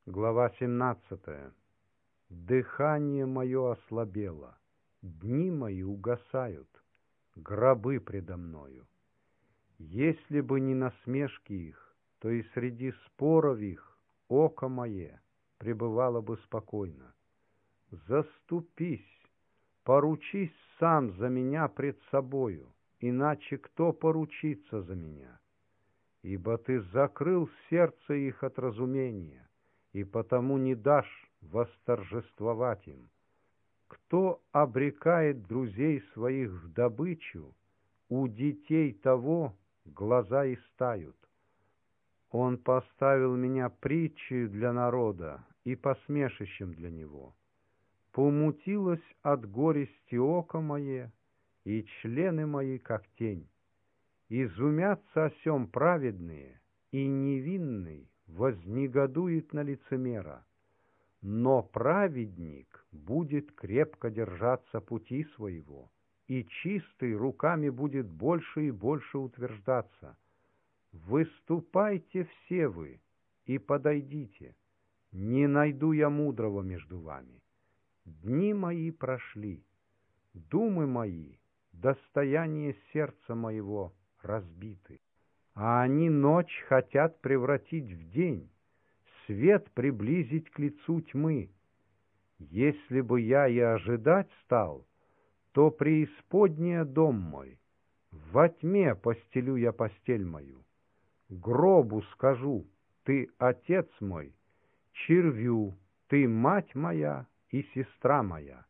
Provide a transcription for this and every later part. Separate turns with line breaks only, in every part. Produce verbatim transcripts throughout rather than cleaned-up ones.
Глава семнадцатая. Дыхание мое ослабело, дни мои угасают, гробы предо мною. Если бы не насмешки их, то и среди споров их око мое пребывало бы спокойно. Заступись, поручись сам за меня пред собою, иначе кто поручится за меня? Ибо ты закрыл сердце их от разумения, и потому не дашь восторжествовать им. Кто обрекает друзей своих в добычу, у детей того глаза истают. Он поставил меня притчей для народа и посмешищем для него. Помутилось от горести око мое, и члены мои, как тень. Изумятся о сем праведные, и невинный вознегодует на лицемера. Но праведник будет крепко держаться пути своего, и чистый руками будет больше и больше утверждаться. Выступайте все вы и подойдите, не найду я мудрого между вами. Дни мои прошли, думы мои, достояние сердца моего разбиты, а они ночь хотят превратить в день, свет приблизить к лицу тьмы. Если бы я и ожидать стал, то преисподняя дом мой, во тьме постелю я постель мою. Гробу скажу: ты отец мой, червю: ты мать моя и сестра моя.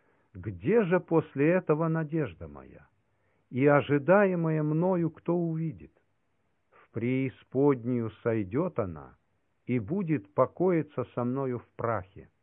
Где же после этого надежда моя? И ожидаемая мною кто увидит? В преисподнюю сойдет она и будет покоиться со мною в прахе.